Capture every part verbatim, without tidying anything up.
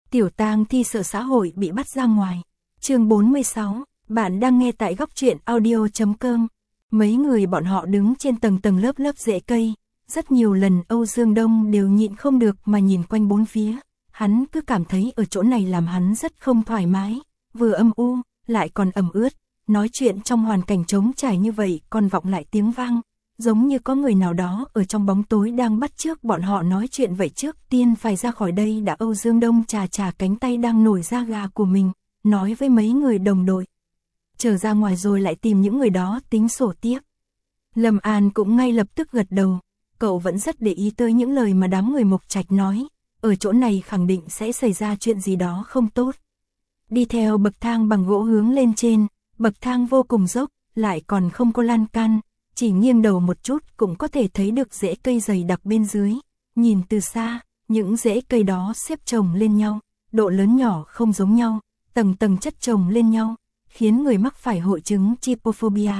Tiểu tang thi sợ xã hội bị bắt ra ngoài. Chương bốn mươi sáu, bạn đang nghe tại góc truyện audio chấm com. Mấy người bọn họ đứng trên tầng tầng lớp lớp rễ cây, rất nhiều lần Âu Dương Đông đều nhịn không được mà nhìn quanh bốn phía, hắn cứ cảm thấy ở chỗ này làm hắn rất không thoải mái, vừa âm u, lại còn ẩm ướt, nói chuyện trong hoàn cảnh trống trải như vậy còn vọng lại tiếng vang, giống như có người nào đó ở trong bóng tối đang bắt chước bọn họ nói chuyện vậy. Trước tiên phải ra khỏi đây đã. Âu Dương Đông chà chà cánh tay đang nổi da gà của mình, nói với mấy người đồng đội. Trở ra ngoài rồi lại tìm những người đó tính sổ tiếp. Lâm An cũng ngay lập tức gật đầu, cậu vẫn rất để ý tới những lời mà đám người Mộc Trạch nói, ở chỗ này khẳng định sẽ xảy ra chuyện gì đó không tốt. Đi theo bậc thang bằng gỗ hướng lên trên, bậc thang vô cùng dốc, lại còn không có lan can, chỉ nghiêng đầu một chút cũng có thể thấy được rễ cây dày đặc bên dưới. Nhìn từ xa, những rễ cây đó xếp chồng lên nhau, độ lớn nhỏ không giống nhau, tầng tầng chất chồng lên nhau, khiến người mắc phải hội chứng trypophobia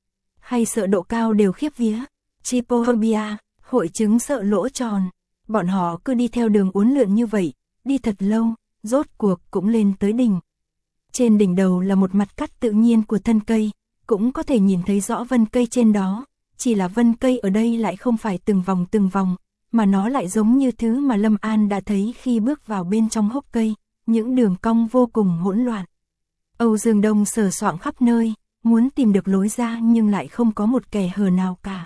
hay sợ độ cao đều khiếp vía. Trypophobia, hội chứng sợ lỗ tròn. Bọn họ cứ đi theo đường uốn lượn như vậy, đi thật lâu, rốt cuộc cũng lên tới đỉnh. Trên đỉnh đầu là một mặt cắt tự nhiên của thân cây, cũng có thể nhìn thấy rõ vân cây trên đó, chỉ là vân cây ở đây lại không phải từng vòng từng vòng, mà nó lại giống như thứ mà Lâm An đã thấy khi bước vào bên trong hốc cây, những đường cong vô cùng hỗn loạn. Âu Dương Đông sờ soạng khắp nơi, muốn tìm được lối ra nhưng lại không có một kẻ hở nào cả.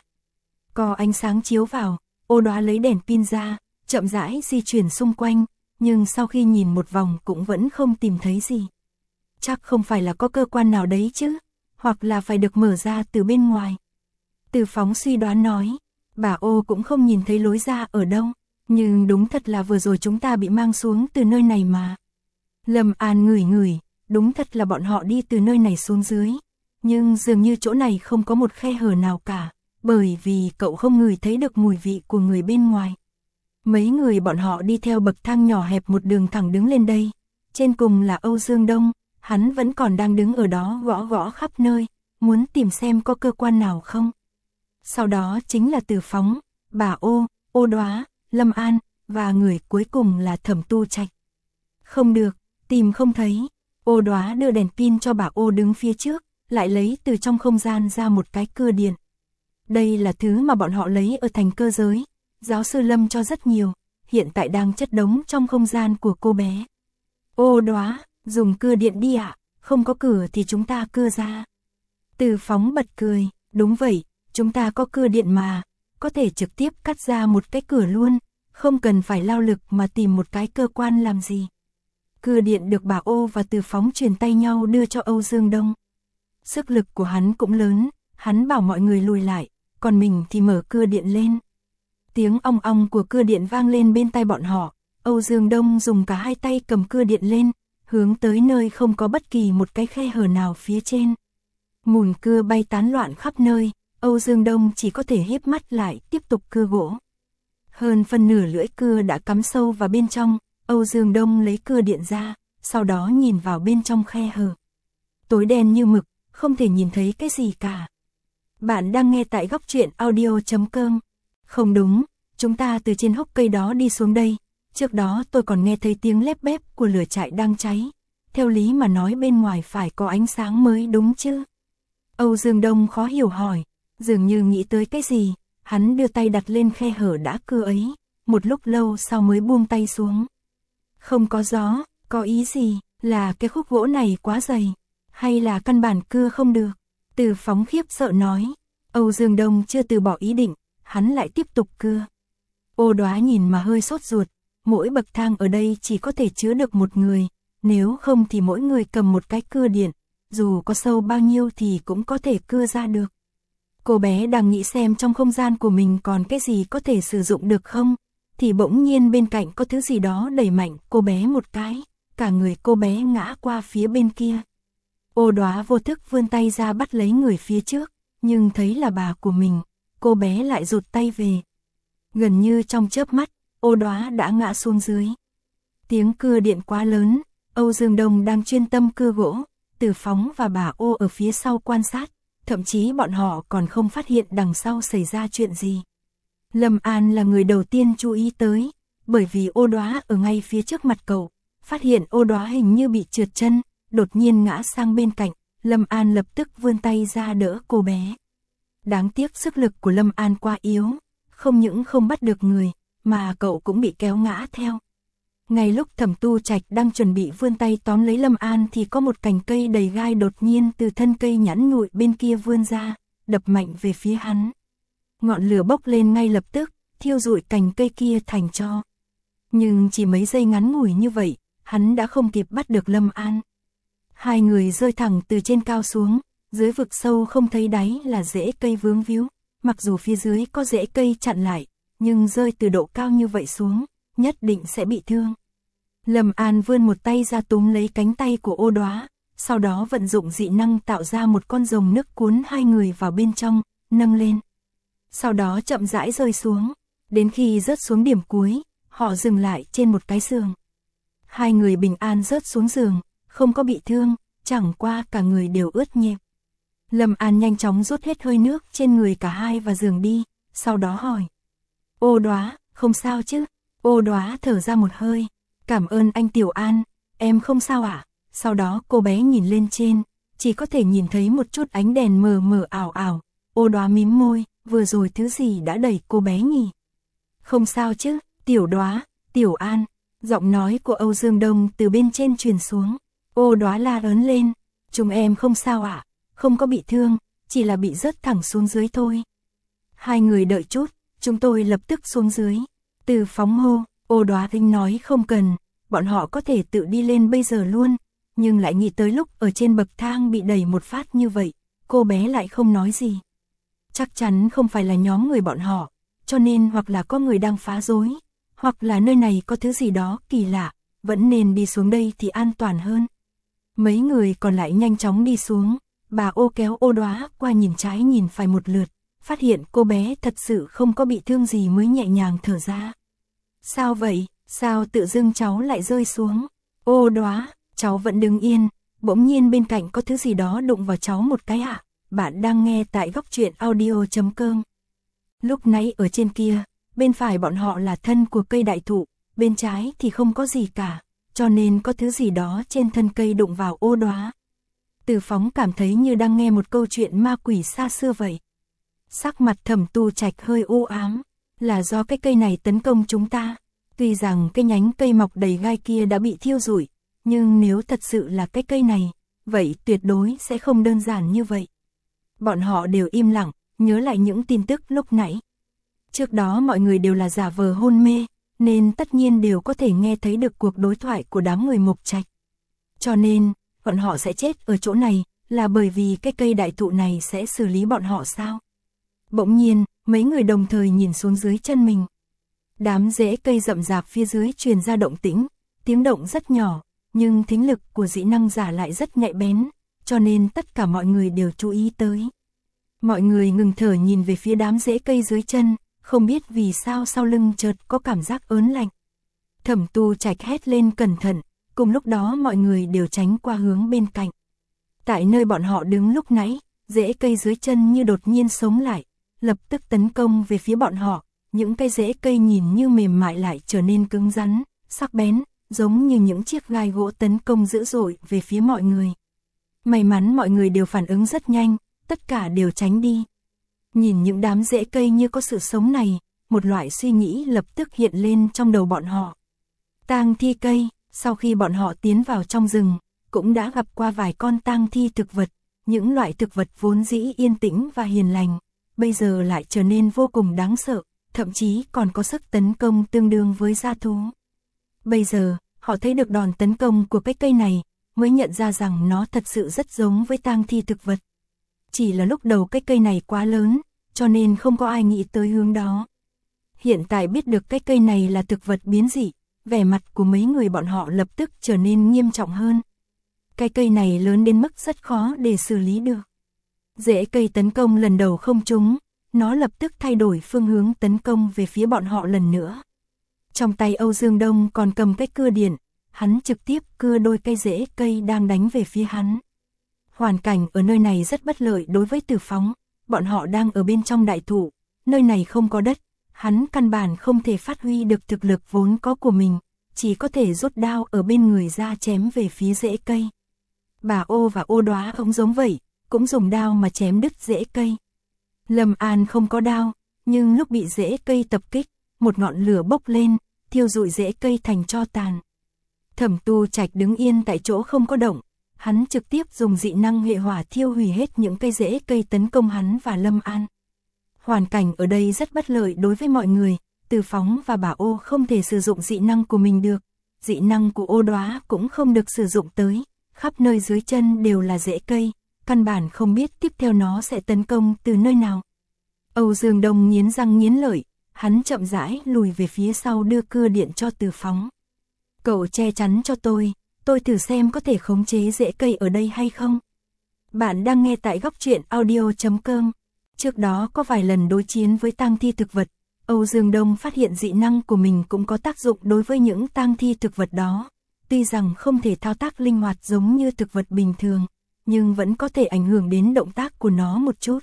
Có ánh sáng chiếu vào, Ô Đóa lấy đèn pin ra, chậm rãi di chuyển xung quanh, nhưng sau khi nhìn một vòng cũng vẫn không tìm thấy gì. Chắc không phải là có cơ quan nào đấy chứ, hoặc là phải được mở ra từ bên ngoài. Từ Phóng suy đoán nói, bà Ô cũng không nhìn thấy lối ra ở đâu, nhưng đúng thật là vừa rồi chúng ta bị mang xuống từ nơi này mà. Lâm An ngửi ngửi, đúng thật là bọn họ đi từ nơi này xuống dưới, nhưng dường như chỗ này không có một khe hở nào cả, bởi vì cậu không ngửi thấy được mùi vị của người bên ngoài. Mấy người bọn họ đi theo bậc thang nhỏ hẹp một đường thẳng đứng lên đây, trên cùng là Âu Dương Đông, hắn vẫn còn đang đứng ở đó gõ gõ khắp nơi, muốn tìm xem có cơ quan nào không. Sau đó chính là Từ Phóng, bà Ô, Ô Đóa, Lâm An, và người cuối cùng là Thẩm Tu Trạch. Không được, tìm không thấy. Ô Đóa đưa đèn pin cho bà Ô đứng phía trước, lại lấy từ trong không gian ra một cái cưa điện. Đây là thứ mà bọn họ lấy ở thành cơ giới, giáo sư Lâm cho rất nhiều, hiện tại đang chất đống trong không gian của cô bé. Ô Đóa, dùng cưa điện đi ạ, không có cửa thì chúng ta cưa ra. Từ Phóng bật cười, đúng vậy, chúng ta có cưa điện mà, có thể trực tiếp cắt ra một cái cửa luôn, không cần phải lao lực mà tìm một cái cơ quan làm gì. Cưa điện được bà Ô và Từ Phóng truyền tay nhau đưa cho Âu Dương Đông. Sức lực của hắn cũng lớn, hắn bảo mọi người lùi lại, còn mình thì mở cưa điện lên. Tiếng ong ong của cưa điện vang lên bên tai bọn họ, Âu Dương Đông dùng cả hai tay cầm cưa điện lên, hướng tới nơi không có bất kỳ một cái khe hở nào phía trên. Mùn cưa bay tán loạn khắp nơi, Âu Dương Đông chỉ có thể híp mắt lại tiếp tục cưa gỗ. Hơn phân nửa lưỡi cưa đã cắm sâu vào bên trong, Âu Dương Đông lấy cưa điện ra, sau đó nhìn vào bên trong khe hở. Tối đen như mực, không thể nhìn thấy cái gì cả. Bạn đang nghe tại góc truyện audio chấm com. Không đúng, chúng ta từ trên hốc cây đó đi xuống đây, trước đó tôi còn nghe thấy tiếng lép bép của lửa trại đang cháy. Theo lý mà nói bên ngoài phải có ánh sáng mới đúng chứ? Âu Dương Đông khó hiểu hỏi, dường như nghĩ tới cái gì, hắn đưa tay đặt lên khe hở đã cưa ấy, một lúc lâu sau mới buông tay xuống. Không có gió, có ý gì, là cái khúc gỗ này quá dày, hay là căn bản cưa không được? Từ Phóng khiếp sợ nói. Âu Dương Đông chưa từ bỏ ý định, hắn lại tiếp tục cưa. Ô Đóa nhìn mà hơi sốt ruột, mỗi bậc thang ở đây chỉ có thể chứa được một người, nếu không thì mỗi người cầm một cái cưa điện, dù có sâu bao nhiêu thì cũng có thể cưa ra được. Cô bé đang nghĩ xem trong không gian của mình còn cái gì có thể sử dụng được không, thì bỗng nhiên bên cạnh có thứ gì đó đẩy mạnh cô bé một cái, cả người cô bé ngã qua phía bên kia. Ô Đóa vô thức vươn tay ra bắt lấy người phía trước, nhưng thấy là bà của mình, cô bé lại rụt tay về. Gần như trong chớp mắt, Ô Đóa đã ngã xuống dưới. Tiếng cưa điện quá lớn, Âu Dương Đông đang chuyên tâm cưa gỗ, Từ Phóng và bà Ô ở phía sau quan sát, thậm chí bọn họ còn không phát hiện đằng sau xảy ra chuyện gì. Lâm An là người đầu tiên chú ý tới, bởi vì Ô Đóa ở ngay phía trước mặt cậu, phát hiện Ô Đóa hình như bị trượt chân, đột nhiên ngã sang bên cạnh, Lâm An lập tức vươn tay ra đỡ cô bé. Đáng tiếc sức lực của Lâm An quá yếu, không những không bắt được người, mà cậu cũng bị kéo ngã theo. Ngay lúc Thẩm Tu Trạch đang chuẩn bị vươn tay tóm lấy Lâm An thì có một cành cây đầy gai đột nhiên từ thân cây nhẵn nhụi bên kia vươn ra, đập mạnh về phía hắn. Ngọn lửa bốc lên ngay lập tức, thiêu rụi cành cây kia thành tro. Nhưng chỉ mấy giây ngắn ngủi như vậy, hắn đã không kịp bắt được Lâm An. Hai người rơi thẳng từ trên cao xuống, dưới vực sâu không thấy đáy là rễ cây vướng víu, mặc dù phía dưới có rễ cây chặn lại, nhưng rơi từ độ cao như vậy xuống, nhất định sẽ bị thương. Lâm An vươn một tay ra túm lấy cánh tay của Ô Đóa, sau đó vận dụng dị năng tạo ra một con rồng nước cuốn hai người vào bên trong, nâng lên. Sau đó chậm rãi rơi xuống, đến khi rớt xuống điểm cuối, họ dừng lại trên một cái giường. Hai người bình an rớt xuống giường, không có bị thương, chẳng qua cả người đều ướt nhẹp. Lâm An nhanh chóng rút hết hơi nước trên người cả hai và giường đi, sau đó hỏi. Ô Đóa, không sao chứ? Ô Đóa thở ra một hơi. Cảm ơn anh Tiểu An, em không sao ạ. À? Sau đó cô bé nhìn lên trên, chỉ có thể nhìn thấy một chút ánh đèn mờ mờ ảo ảo. Ô Đóa mím môi, vừa rồi thứ gì đã đẩy cô bé nhỉ? Không sao chứ, Tiểu Đóa, Tiểu An. Giọng nói của Âu Dương Đông từ bên trên truyền xuống. Ô Đóa la ớn lên. Chúng em không sao ạ, à? Không có bị thương, chỉ là bị rớt thẳng xuống dưới thôi. Hai người đợi chút, chúng tôi lập tức xuống dưới. Từ phóng hô, Ô Đóa Tinh nói không cần, bọn họ có thể tự đi lên bây giờ luôn, nhưng lại nghĩ tới lúc ở trên bậc thang bị đẩy một phát như vậy, cô bé lại không nói gì. Chắc chắn không phải là nhóm người bọn họ, cho nên hoặc là có người đang phá rối, hoặc là nơi này có thứ gì đó kỳ lạ, vẫn nên đi xuống đây thì an toàn hơn. Mấy người còn lại nhanh chóng đi xuống, bà Ô kéo Ô Đóa qua nhìn trái nhìn phải một lượt, phát hiện cô bé thật sự không có bị thương gì mới nhẹ nhàng thở ra. Sao vậy, sao tự dưng cháu lại rơi xuống? Ô Đóa, cháu vẫn đứng yên, bỗng nhiên bên cạnh có thứ gì đó đụng vào cháu một cái ạ. À? Bạn đang nghe tại góc truyện audio chấm com. Lúc nãy ở trên kia, bên phải bọn họ là thân của cây đại thụ, bên trái thì không có gì cả, cho nên có thứ gì đó trên thân cây đụng vào Ô Đóa. Từ Phóng cảm thấy như đang nghe một câu chuyện ma quỷ xa xưa vậy. Sắc mặt Thẩm Tu Trạch hơi u ám, là do cái cây này tấn công chúng ta. Tuy rằng cái nhánh cây mọc đầy gai kia đã bị thiêu rụi, nhưng nếu thật sự là cái cây này, vậy tuyệt đối sẽ không đơn giản như vậy. Bọn họ đều im lặng, nhớ lại những tin tức lúc nãy. Trước đó mọi người đều là giả vờ hôn mê, nên tất nhiên đều có thể nghe thấy được cuộc đối thoại của đám người Mộc Trạch. Cho nên, bọn họ sẽ chết ở chỗ này, là bởi vì cái cây đại thụ này sẽ xử lý bọn họ sao? Bỗng nhiên, mấy người đồng thời nhìn xuống dưới chân mình. Đám rễ cây rậm rạp phía dưới truyền ra động tĩnh, tiếng động rất nhỏ, nhưng thính lực của dị năng giả lại rất nhạy bén, cho nên tất cả mọi người đều chú ý tới. Mọi người ngừng thở nhìn về phía đám rễ cây dưới chân, không biết vì sao sau lưng chợt có cảm giác ớn lạnh. Thẩm Tu Trạch hét lên cẩn thận, cùng lúc đó mọi người đều tránh qua hướng bên cạnh. Tại nơi bọn họ đứng lúc nãy, rễ cây dưới chân như đột nhiên sống lại, lập tức tấn công về phía bọn họ. Những cây rễ cây nhìn như mềm mại lại trở nên cứng rắn, sắc bén, giống như những chiếc gai gỗ tấn công dữ dội về phía mọi người. May mắn mọi người đều phản ứng rất nhanh, tất cả đều tránh đi. Nhìn những đám rễ cây như có sự sống này, một loại suy nghĩ lập tức hiện lên trong đầu bọn họ. Tang thi cây, sau khi bọn họ tiến vào trong rừng, cũng đã gặp qua vài con tang thi thực vật, những loại thực vật vốn dĩ yên tĩnh và hiền lành, bây giờ lại trở nên vô cùng đáng sợ, thậm chí còn có sức tấn công tương đương với dã thú. Bây giờ, họ thấy được đòn tấn công của cái cây này, mới nhận ra rằng nó thật sự rất giống với tang thi thực vật. Chỉ là lúc đầu cái cây này quá lớn, cho nên không có ai nghĩ tới hướng đó. Hiện tại biết được cái cây này là thực vật biến dị, vẻ mặt của mấy người bọn họ lập tức trở nên nghiêm trọng hơn. Cái cây này lớn đến mức rất khó để xử lý được. Rễ cây tấn công lần đầu không trúng, nó lập tức thay đổi phương hướng tấn công về phía bọn họ lần nữa. Trong tay Âu Dương Đông còn cầm cái cưa điện, hắn trực tiếp cưa đôi cây rễ cây đang đánh về phía hắn. Hoàn cảnh ở nơi này rất bất lợi đối với Từ Phóng, bọn họ đang ở bên trong đại thụ, nơi này không có đất, hắn căn bản không thể phát huy được thực lực vốn có của mình, chỉ có thể rút đao ở bên người ra chém về phía rễ cây. Bà Ô và Ô Đoá cũng giống vậy, cũng dùng đao mà chém đứt rễ cây. Lâm An không có đao, nhưng lúc bị rễ cây tập kích, một ngọn lửa bốc lên, thiêu rụi rễ cây thành tro tàn. Thẩm Tu Trạch đứng yên tại chỗ không có động, hắn trực tiếp dùng dị năng hệ hỏa thiêu hủy hết những cây rễ cây tấn công hắn và Lâm An. Hoàn cảnh ở đây rất bất lợi đối với mọi người, Từ Phóng và bà Ô không thể sử dụng dị năng của mình được, dị năng của Ô Đoá cũng không được sử dụng tới, khắp nơi dưới chân đều là rễ cây, căn bản không biết tiếp theo nó sẽ tấn công từ nơi nào. Âu Dương Đông nghiến răng nghiến lợi, hắn chậm rãi lùi về phía sau đưa cưa điện cho Từ Phóng. Cậu che chắn cho tôi, tôi thử xem có thể khống chế rễ cây ở đây hay không. Bạn đang nghe tại góc truyện audio chấm com. Trước đó có vài lần đối chiến với tang thi thực vật, Âu Dương Đông phát hiện dị năng của mình cũng có tác dụng đối với những tang thi thực vật đó. Tuy rằng không thể thao tác linh hoạt giống như thực vật bình thường, nhưng vẫn có thể ảnh hưởng đến động tác của nó một chút.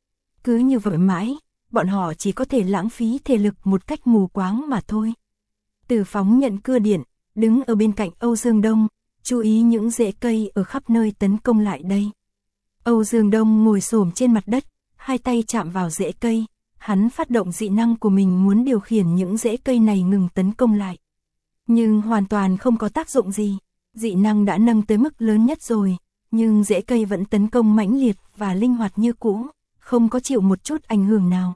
Cứ như vậy mãi, bọn họ chỉ có thể lãng phí thể lực một cách mù quáng mà thôi. Từ Phóng nhận cưa điện, đứng ở bên cạnh Âu Dương Đông, chú ý những rễ cây ở khắp nơi tấn công lại đây. Âu Dương Đông ngồi xổm trên mặt đất, hai tay chạm vào rễ cây, hắn phát động dị năng của mình muốn điều khiển những rễ cây này ngừng tấn công lại. Nhưng hoàn toàn không có tác dụng gì, dị năng đã nâng tới mức lớn nhất rồi, nhưng rễ cây vẫn tấn công mãnh liệt và linh hoạt như cũ, không có chịu một chút ảnh hưởng nào.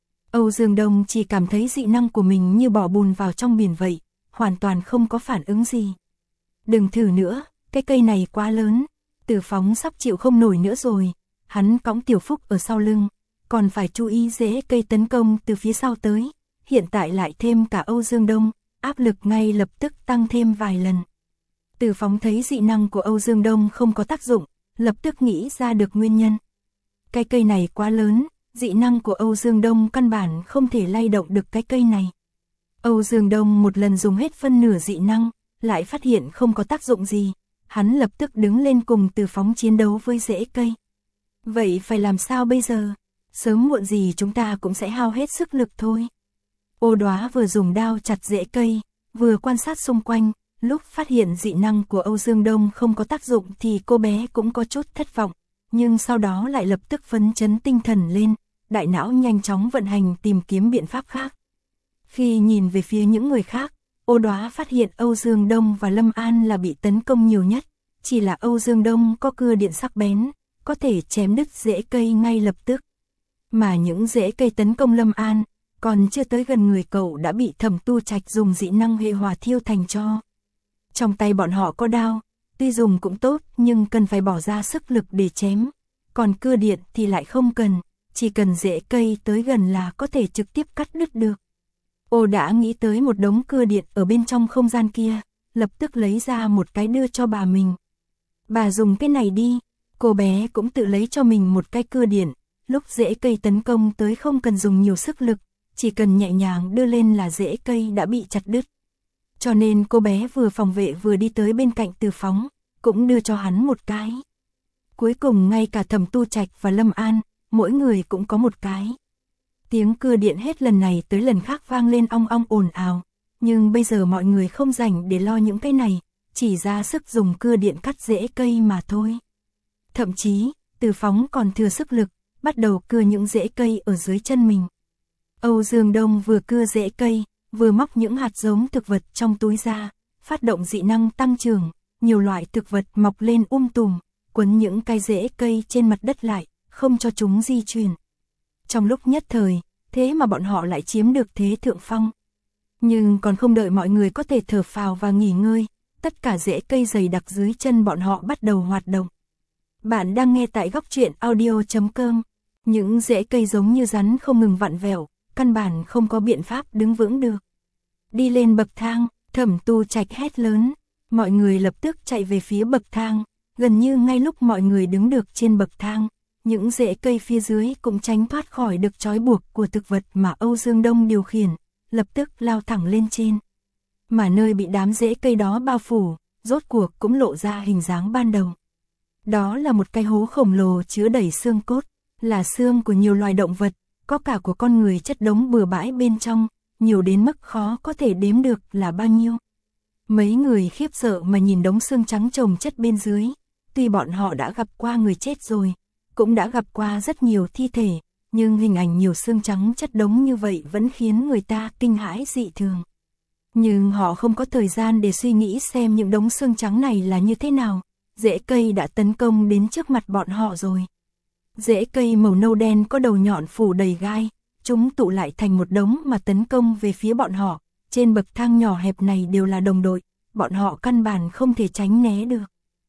Âu Dương Đông chỉ cảm thấy dị năng của mình như bỏ bùn vào trong biển vậy, hoàn toàn không có phản ứng gì. Đừng thử nữa, cái cây này quá lớn, Từ Phóng sắp chịu không nổi nữa rồi, hắn cõng Tiểu Phúc ở sau lưng, còn phải chú ý rễ cây tấn công từ phía sau tới, hiện tại lại thêm cả Âu Dương Đông, áp lực ngay lập tức tăng thêm vài lần. Từ Phóng thấy dị năng của Âu Dương Đông không có tác dụng, lập tức nghĩ ra được nguyên nhân. Cái cây này quá lớn, dị năng của Âu Dương Đông căn bản không thể lay động được cái cây này. Âu Dương Đông một lần dùng hết phân nửa dị năng, lại phát hiện không có tác dụng gì, hắn lập tức đứng lên cùng Từ Phóng chiến đấu với rễ cây. Vậy phải làm sao bây giờ? Sớm muộn gì chúng ta cũng sẽ hao hết sức lực thôi. Ô Đoá vừa dùng đao chặt rễ cây, vừa quan sát xung quanh, lúc phát hiện dị năng của Âu Dương Đông không có tác dụng thì cô bé cũng có chút thất vọng, nhưng sau đó lại lập tức phấn chấn tinh thần lên, đại não nhanh chóng vận hành tìm kiếm biện pháp khác. Khi nhìn về phía những người khác, Ô Đoá phát hiện Âu Dương Đông và Lâm An là bị tấn công nhiều nhất, chỉ là Âu Dương Đông có cưa điện sắc bén, có thể chém đứt rễ cây ngay lập tức. Mà những rễ cây tấn công Lâm An, còn chưa tới gần người cậu đã bị Thẩm Tu Trạch dùng dị năng hệ hỏa thiêu thành tro. Trong tay bọn họ có đao, tuy dùng cũng tốt nhưng cần phải bỏ ra sức lực để chém, còn cưa điện thì lại không cần, chỉ cần rễ cây tới gần là có thể trực tiếp cắt đứt được. Ô đã nghĩ tới một đống cưa điện ở bên trong không gian kia, lập tức lấy ra một cái đưa cho bà mình. Bà dùng cái này đi, cô bé cũng tự lấy cho mình một cái cưa điện, lúc rễ cây tấn công tới không cần dùng nhiều sức lực, chỉ cần nhẹ nhàng đưa lên là rễ cây đã bị chặt đứt. Cho nên cô bé vừa phòng vệ vừa đi tới bên cạnh Từ Phóng, cũng đưa cho hắn một cái. Cuối cùng ngay cả Thẩm Tu Trạch và Lâm An, mỗi người cũng có một cái. Tiếng cưa điện hết lần này tới lần khác vang lên ong ong ồn ào, nhưng bây giờ mọi người không rảnh để lo những cái này, chỉ ra sức dùng cưa điện cắt rễ cây mà thôi. Thậm chí, Từ Phóng còn thừa sức lực, bắt đầu cưa những rễ cây ở dưới chân mình. Âu Dương Đông vừa cưa rễ cây, vừa móc những hạt giống thực vật trong túi ra, phát động dị năng tăng trưởng, nhiều loại thực vật mọc lên um tùm, quấn những cái rễ cây trên mặt đất lại, không cho chúng di chuyển. Trong lúc nhất thời, thế mà bọn họ lại chiếm được thế thượng phong. Nhưng còn không đợi mọi người có thể thở phào và nghỉ ngơi, tất cả rễ cây dày đặc dưới chân bọn họ bắt đầu hoạt động. Bạn đang nghe tại góc truyện audio chấm com. Những rễ cây giống như rắn không ngừng vặn vẹo, căn bản không có biện pháp đứng vững được. Đi lên bậc thang, Thẩm Tu Trạch hét lớn, mọi người lập tức chạy về phía bậc thang, gần như ngay lúc mọi người đứng được trên bậc thang, những rễ cây phía dưới cũng tránh thoát khỏi được trói buộc của thực vật mà Âu Dương Đông điều khiển, lập tức lao thẳng lên trên. Mà nơi bị đám rễ cây đó bao phủ, rốt cuộc cũng lộ ra hình dáng ban đầu. Đó là một cái hố khổng lồ chứa đầy xương cốt, là xương của nhiều loài động vật, có cả của con người chất đống bừa bãi bên trong, nhiều đến mức khó có thể đếm được là bao nhiêu. Mấy người khiếp sợ mà nhìn đống xương trắng chồng chất bên dưới, tuy bọn họ đã gặp qua người chết rồi, cũng đã gặp qua rất nhiều thi thể, nhưng hình ảnh nhiều xương trắng chất đống như vậy vẫn khiến người ta kinh hãi dị thường. Nhưng họ không có thời gian để suy nghĩ xem những đống xương trắng này là như thế nào, rễ cây đã tấn công đến trước mặt bọn họ rồi. Rễ cây màu nâu đen có đầu nhọn phủ đầy gai, chúng tụ lại thành một đống mà tấn công về phía bọn họ, trên bậc thang nhỏ hẹp này đều là đồng đội, bọn họ căn bản không thể tránh né được.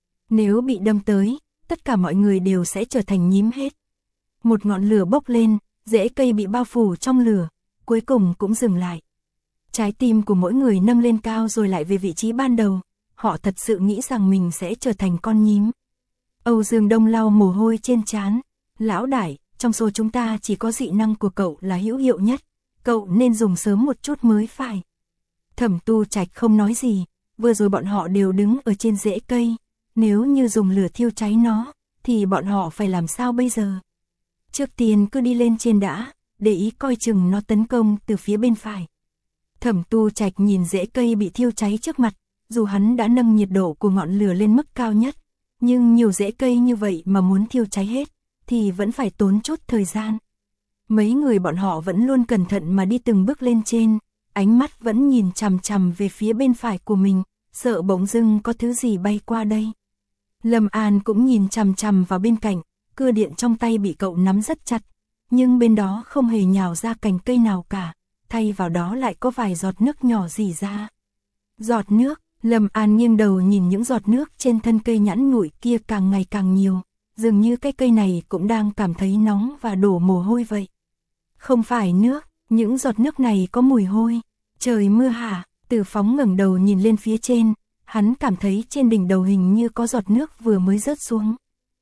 Nếu bị đâm tới, tất cả mọi người đều sẽ trở thành nhím hết. Một ngọn lửa bốc lên, rễ cây bị bao phủ trong lửa, cuối cùng cũng dừng lại. Trái tim của mỗi người nâng lên cao rồi lại về vị trí ban đầu, họ thật sự nghĩ rằng mình sẽ trở thành con nhím. Âu Dương Đông lau mồ hôi trên trán, lão đại, trong số chúng ta chỉ có dị năng của cậu là hữu hiệu nhất, cậu nên dùng sớm một chút mới phải. Thẩm Tu Trạch không nói gì, vừa rồi bọn họ đều đứng ở trên rễ cây, nếu như dùng lửa thiêu cháy nó, thì bọn họ phải làm sao bây giờ? Trước tiên cứ đi lên trên đã, để ý coi chừng nó tấn công từ phía bên phải. Thẩm Tu Trạch nhìn rễ cây bị thiêu cháy trước mặt, dù hắn đã nâng nhiệt độ của ngọn lửa lên mức cao nhất, nhưng nhiều rễ cây như vậy mà muốn thiêu cháy hết, thì vẫn phải tốn chút thời gian. Mấy người bọn họ vẫn luôn cẩn thận mà đi từng bước lên trên, ánh mắt vẫn nhìn chằm chằm về phía bên phải của mình, sợ bỗng dưng có thứ gì bay qua đây. Lâm An cũng nhìn chằm chằm vào bên cạnh, cưa điện trong tay bị cậu nắm rất chặt, nhưng bên đó không hề nhào ra cành cây nào cả, thay vào đó lại có vài giọt nước nhỏ rỉ ra. Giọt nước, Lâm An nghiêng đầu nhìn những giọt nước trên thân cây nhẵn nhụi kia càng ngày càng nhiều, dường như cái cây này cũng đang cảm thấy nóng và đổ mồ hôi vậy. Không phải nước, những giọt nước này có mùi hôi. Trời mưa hả? Từ Phóng ngẩng đầu nhìn lên phía trên, hắn cảm thấy trên đỉnh đầu hình như có giọt nước vừa mới rớt xuống.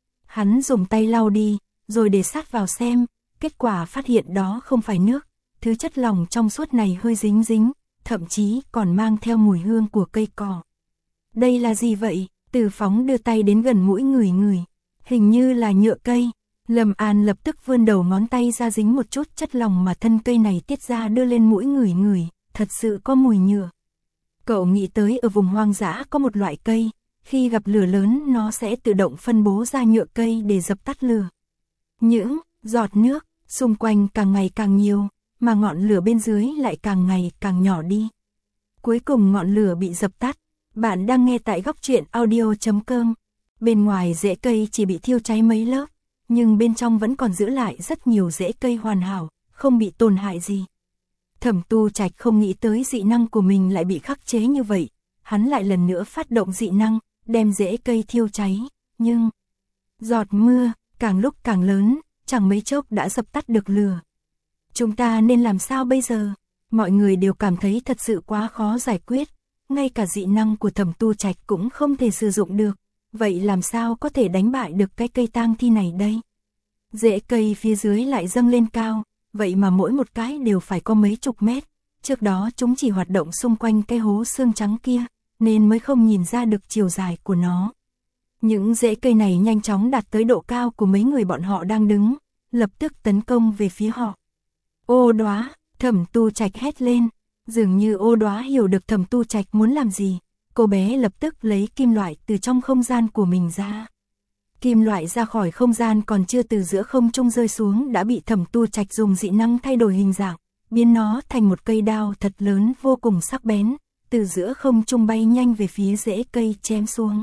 Hắn dùng tay lau đi, rồi để sát vào xem, kết quả phát hiện đó không phải nước, thứ chất lỏng trong suốt này hơi dính dính, thậm chí còn mang theo mùi hương của cây cỏ. Đây là gì vậy? Từ Phóng đưa tay đến gần mũi người người, hình như là nhựa cây. Lâm An lập tức vươn đầu ngón tay ra dính một chút chất lỏng mà thân cây này tiết ra đưa lên mũi người người, thật sự có mùi nhựa. Cậu nghĩ tới ở vùng hoang dã có một loại cây, khi gặp lửa lớn nó sẽ tự động phân bố ra nhựa cây để dập tắt lửa. Những giọt nước xung quanh càng ngày càng nhiều, mà ngọn lửa bên dưới lại càng ngày càng nhỏ đi. Cuối cùng ngọn lửa bị dập tắt. Bạn đang nghe tại góc truyện audio chấm com. Bên ngoài rễ cây chỉ bị thiêu cháy mấy lớp, nhưng bên trong vẫn còn giữ lại rất nhiều rễ cây hoàn hảo, không bị tổn hại gì. Thẩm Tu Trạch không nghĩ tới dị năng của mình lại bị khắc chế như vậy, hắn lại lần nữa phát động dị năng, đem rễ cây thiêu cháy, nhưng giọt mưa càng lúc càng lớn, chẳng mấy chốc đã dập tắt được lửa. Chúng ta nên làm sao bây giờ? Mọi người đều cảm thấy thật sự quá khó giải quyết, ngay cả dị năng của Thẩm Tu Trạch cũng không thể sử dụng được, vậy làm sao có thể đánh bại được cái cây tang thi này đây? Rễ cây phía dưới lại dâng lên cao, vậy mà mỗi một cái đều phải có mấy chục mét, trước đó chúng chỉ hoạt động xung quanh cái hố xương trắng kia, nên mới không nhìn ra được chiều dài của nó. Những rễ cây này nhanh chóng đạt tới độ cao của mấy người bọn họ đang đứng, lập tức tấn công về phía họ. Ô Đóa, Thẩm Tu Trạch hét lên, dường như Ô Đóa hiểu được Thẩm Tu Trạch muốn làm gì, cô bé lập tức lấy kim loại từ trong không gian của mình ra. Kim loại ra khỏi không gian còn chưa từ giữa không trung rơi xuống đã bị Thẩm Tu Trạch dùng dị năng thay đổi hình dạng, biến nó thành một cây đao thật lớn vô cùng sắc bén, từ giữa không trung bay nhanh về phía rễ cây chém xuống.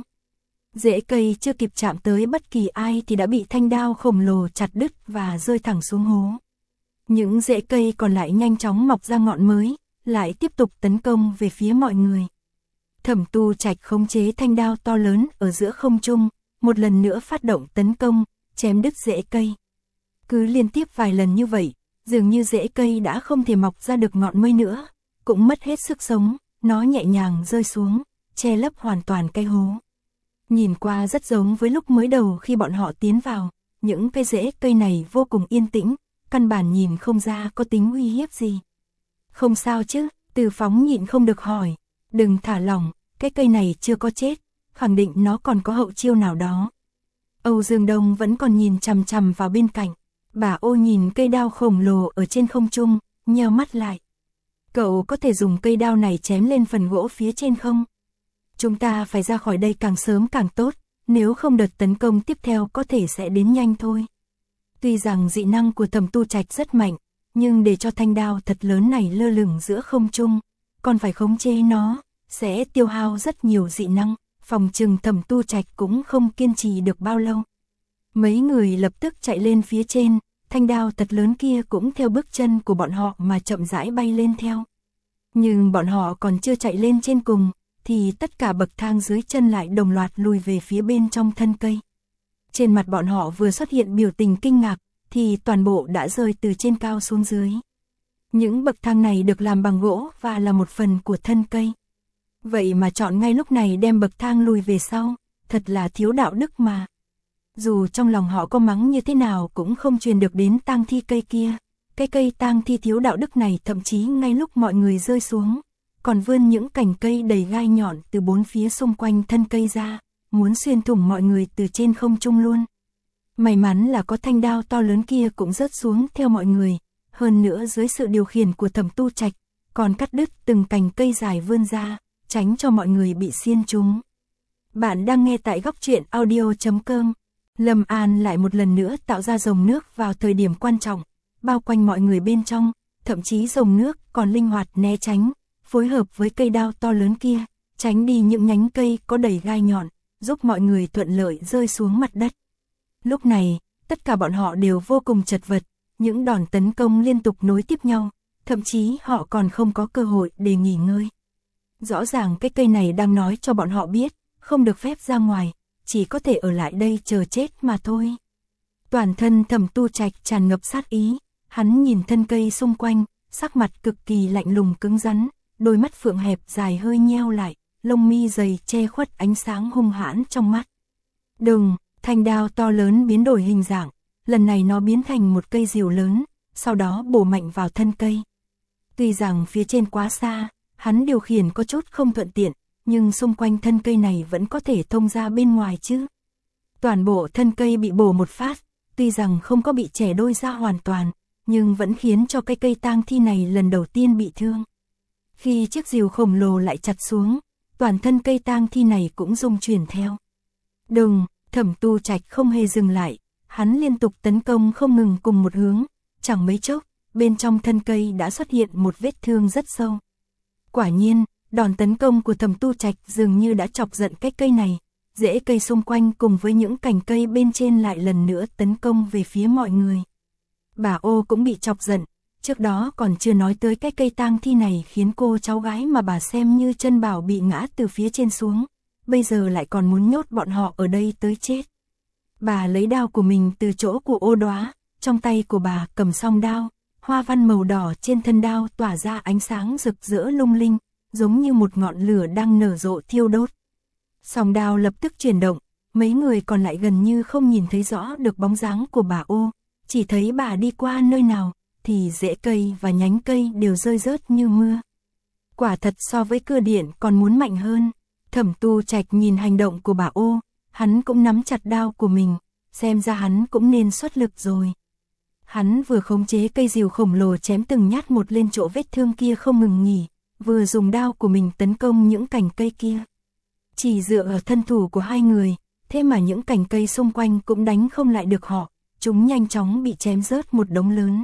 Rễ cây chưa kịp chạm tới bất kỳ ai thì đã bị thanh đao khổng lồ chặt đứt và rơi thẳng xuống hố. Những rễ cây còn lại nhanh chóng mọc ra ngọn mới, lại tiếp tục tấn công về phía mọi người. Thẩm Tu Trạch khống chế thanh đao to lớn ở giữa không trung, một lần nữa phát động tấn công, chém đứt rễ cây. Cứ liên tiếp vài lần như vậy, dường như rễ cây đã không thể mọc ra được ngọn mới nữa, cũng mất hết sức sống, nó nhẹ nhàng rơi xuống, che lấp hoàn toàn cái hố. Nhìn qua rất giống với lúc mới đầu khi bọn họ tiến vào, những cái rễ cây này vô cùng yên tĩnh, căn bản nhìn không ra có tính uy hiếp gì. Không sao chứ? Từ Phóng nhịn không được hỏi. Đừng thả lỏng, cái cây này chưa có chết, khẳng định nó còn có hậu chiêu nào đó. Âu Dương Đông vẫn còn nhìn chằm chằm vào bên cạnh. Bà Ô nhìn cây đao khổng lồ ở trên không trung, nheo mắt lại. Cậu có thể dùng cây đao này chém lên phần gỗ phía trên không? Chúng ta phải ra khỏi đây càng sớm càng tốt, nếu không đợt tấn công tiếp theo có thể sẽ đến nhanh thôi. Tuy rằng dị năng của Thẩm Tu Trạch rất mạnh, nhưng để cho thanh đao thật lớn này lơ lửng giữa không trung, còn phải khống chế nó, sẽ tiêu hao rất nhiều dị năng, phòng trừng Thẩm Tu Trạch cũng không kiên trì được bao lâu. Mấy người lập tức chạy lên phía trên, thanh đao thật lớn kia cũng theo bước chân của bọn họ mà chậm rãi bay lên theo. Nhưng bọn họ còn chưa chạy lên trên cùng, thì tất cả bậc thang dưới chân lại đồng loạt lùi về phía bên trong thân cây. Trên mặt bọn họ vừa xuất hiện biểu tình kinh ngạc, thì toàn bộ đã rơi từ trên cao xuống dưới. Những bậc thang này được làm bằng gỗ và là một phần của thân cây. Vậy mà chọn ngay lúc này đem bậc thang lùi về sau, thật là thiếu đạo đức mà. Dù trong lòng họ có mắng như thế nào cũng không truyền được đến tang thi cây kia. Cái cây tang thi thiếu đạo đức này thậm chí ngay lúc mọi người rơi xuống, còn vươn những cành cây đầy gai nhọn từ bốn phía xung quanh thân cây ra, muốn xuyên thủng mọi người từ trên không trung luôn. May mắn là có thanh đao to lớn kia cũng rớt xuống theo mọi người, hơn nữa dưới sự điều khiển của Thẩm Tu Trạch, còn cắt đứt từng cành cây dài vươn ra, tránh cho mọi người bị xiên trúng. Bạn đang nghe tại góc truyện audio chấm com. Lâm An lại một lần nữa tạo ra dòng nước vào thời điểm quan trọng, bao quanh mọi người bên trong, thậm chí dòng nước còn linh hoạt né tránh, phối hợp với cây đao to lớn kia, tránh đi những nhánh cây có đầy gai nhọn, giúp mọi người thuận lợi rơi xuống mặt đất. Lúc này, tất cả bọn họ đều vô cùng chật vật, những đòn tấn công liên tục nối tiếp nhau, thậm chí họ còn không có cơ hội để nghỉ ngơi. Rõ ràng cái cây này đang nói cho bọn họ biết, không được phép ra ngoài, chỉ có thể ở lại đây chờ chết mà thôi. Toàn thân Thẩm Tu Trạch tràn ngập sát ý, hắn nhìn thân cây xung quanh, sắc mặt cực kỳ lạnh lùng cứng rắn, đôi mắt phượng hẹp dài hơi nheo lại, lông mi dày che khuất ánh sáng hung hãn trong mắt. Đừng, thanh đao to lớn biến đổi hình dạng, lần này nó biến thành một cây rìu lớn, sau đó bổ mạnh vào thân cây. Tuy rằng phía trên quá xa, hắn điều khiển có chút không thuận tiện, nhưng xung quanh thân cây này vẫn có thể thông ra bên ngoài chứ. Toàn bộ thân cây bị bổ một phát, tuy rằng không có bị chẻ đôi ra hoàn toàn, nhưng vẫn khiến cho cái cây tang thi này lần đầu tiên bị thương. Khi chiếc rìu khổng lồ lại chặt xuống, toàn thân cây tang thi này cũng rung chuyển theo. Đừng, Thẩm Tu Trạch không hề dừng lại, hắn liên tục tấn công không ngừng cùng một hướng, chẳng mấy chốc, bên trong thân cây đã xuất hiện một vết thương rất sâu. Quả nhiên, đòn tấn công của Thẩm Tu Trạch dường như đã chọc giận cái cây này, rễ cây xung quanh cùng với những cành cây bên trên lại lần nữa tấn công về phía mọi người. Bà Ô cũng bị chọc giận, trước đó còn chưa nói tới cái cây tang thi này khiến cô cháu gái mà bà xem như chân bảo bị ngã từ phía trên xuống, bây giờ lại còn muốn nhốt bọn họ ở đây tới chết. Bà lấy đao của mình từ chỗ của Ô Đóa, trong tay của bà cầm song đao, hoa văn màu đỏ trên thân đao tỏa ra ánh sáng rực rỡ lung linh, giống như một ngọn lửa đang nở rộ thiêu đốt. Song đao lập tức chuyển động, mấy người còn lại gần như không nhìn thấy rõ được bóng dáng của bà Ô, chỉ thấy bà đi qua nơi nào, thì rễ cây và nhánh cây đều rơi rớt như mưa. Quả thật so với cưa điện còn muốn mạnh hơn. Thẩm Tu Trạch nhìn hành động của bà Ô, hắn cũng nắm chặt đao của mình, xem ra hắn cũng nên xuất lực rồi. Hắn vừa khống chế cây rìu khổng lồ chém từng nhát một lên chỗ vết thương kia không ngừng nghỉ, vừa dùng đao của mình tấn công những cành cây kia. Chỉ dựa ở thân thủ của hai người, thế mà những cành cây xung quanh cũng đánh không lại được họ, chúng nhanh chóng bị chém rớt một đống lớn.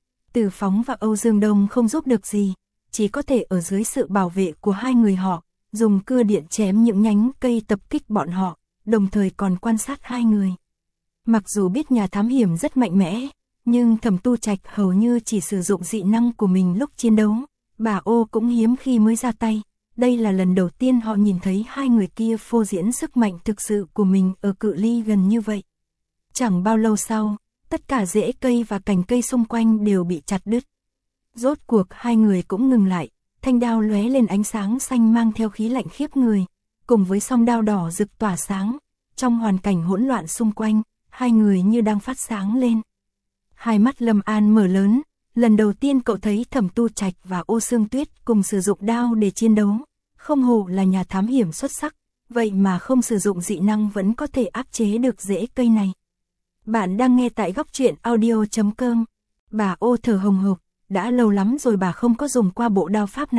Từ Phóng và Âu Dương Đông không giúp được gì, chỉ có thể ở dưới sự bảo vệ của hai người họ, dùng cưa điện chém những nhánh cây tập kích bọn họ, đồng thời còn quan sát hai người. Mặc dù biết nhà thám hiểm rất mạnh mẽ, nhưng Thẩm Tu Trạch hầu như chỉ sử dụng dị năng của mình lúc chiến đấu, bà Ô cũng hiếm khi mới ra tay. Đây là lần đầu tiên họ nhìn thấy hai người kia phô diễn sức mạnh thực sự của mình ở cự ly gần như vậy. Chẳng bao lâu sau, tất cả rễ cây và cành cây xung quanh đều bị chặt đứt. Rốt cuộc hai người cũng ngừng lại, thanh đao lóe lên ánh sáng xanh mang theo khí lạnh khiếp người, cùng với song đao đỏ rực tỏa sáng. Trong hoàn cảnh hỗn loạn xung quanh, hai người như đang phát sáng lên. Hai mắt Lâm An mở lớn, lần đầu tiên cậu thấy Thẩm Tu Trạch và Ô Sương Tuyết cùng sử dụng đao để chiến đấu. Không hổ là nhà thám hiểm xuất sắc, vậy mà không sử dụng dị năng vẫn có thể áp chế được rễ cây này. Bạn đang nghe tại góc truyện audio chấm com. Bà Ô thở hồng hộc, đã lâu lắm rồi bà không có dùng qua bộ đao pháp này,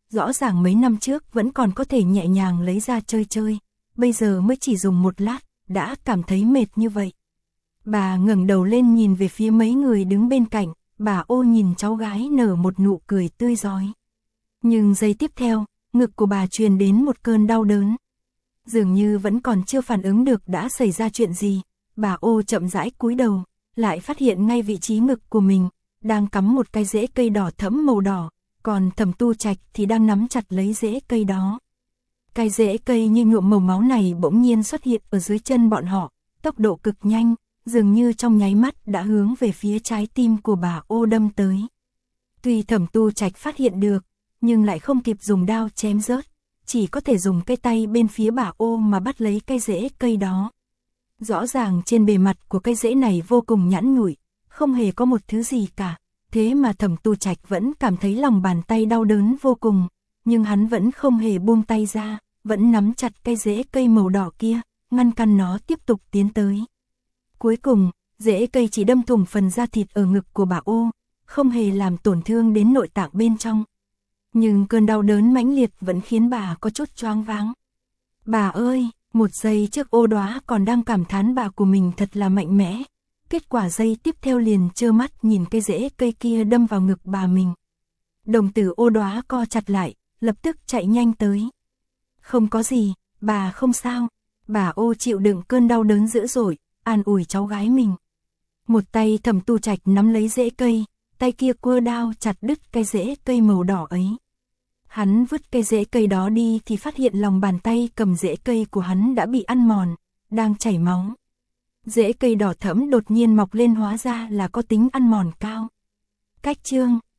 rõ ràng mấy năm trước vẫn còn có thể nhẹ nhàng lấy ra chơi chơi, bây giờ mới chỉ dùng một lát, đã cảm thấy mệt như vậy. Bà ngẩng đầu lên nhìn về phía mấy người đứng bên cạnh, bà Ô nhìn cháu gái nở một nụ cười tươi rói. Nhưng giây tiếp theo, ngực của bà truyền đến một cơn đau đớn. Dường như vẫn còn chưa phản ứng được đã xảy ra chuyện gì, bà Ô chậm rãi cúi đầu, lại phát hiện ngay vị trí ngực của mình, đang cắm một cái rễ cây đỏ thẫm màu đỏ, còn Thẩm Tu Trạch thì đang nắm chặt lấy rễ cây đó. Cái rễ cây như nhuộm màu máu này bỗng nhiên xuất hiện ở dưới chân bọn họ, tốc độ cực nhanh, dường như trong nháy mắt đã hướng về phía trái tim của bà Ô đâm tới. Tuy Thẩm Tu Trạch phát hiện được, nhưng lại không kịp dùng đao chém rớt, chỉ có thể dùng cái tay bên phía bà Ô mà bắt lấy cái rễ cây đó. Rõ ràng trên bề mặt của cái rễ này vô cùng nhẵn nhụi, không hề có một thứ gì cả, thế mà Thẩm Tu Trạch vẫn cảm thấy lòng bàn tay đau đớn vô cùng, nhưng hắn vẫn không hề buông tay ra, vẫn nắm chặt cái rễ cây màu đỏ kia, ngăn cản nó tiếp tục tiến tới. Cuối cùng, rễ cây chỉ đâm thủng phần da thịt ở ngực của bà Ô, không hề làm tổn thương đến nội tạng bên trong. Nhưng cơn đau đớn mãnh liệt vẫn khiến bà có chút choáng váng. Bà ơi, một giây trước Ô Đóa còn đang cảm thán bà của mình thật là mạnh mẽ. Kết quả giây tiếp theo liền trơ mắt nhìn cái rễ cây kia đâm vào ngực bà mình. Đồng tử Ô Đóa co chặt lại, lập tức chạy nhanh tới. Không có gì, bà không sao. Bà Ô chịu đựng cơn đau đớn dữ dội, an ủi cháu gái mình. Một tay Thẩm Tu Trạch nắm lấy rễ cây, tay kia cua đao chặt đứt cái rễ cây màu đỏ ấy. Hắn vứt cây rễ cây đó đi thì phát hiện lòng bàn tay cầm rễ cây của hắn đã bị ăn mòn, đang chảy máu. Rễ cây đỏ thẫm đột nhiên mọc lên hóa ra là có tính ăn mòn cao. Cách chương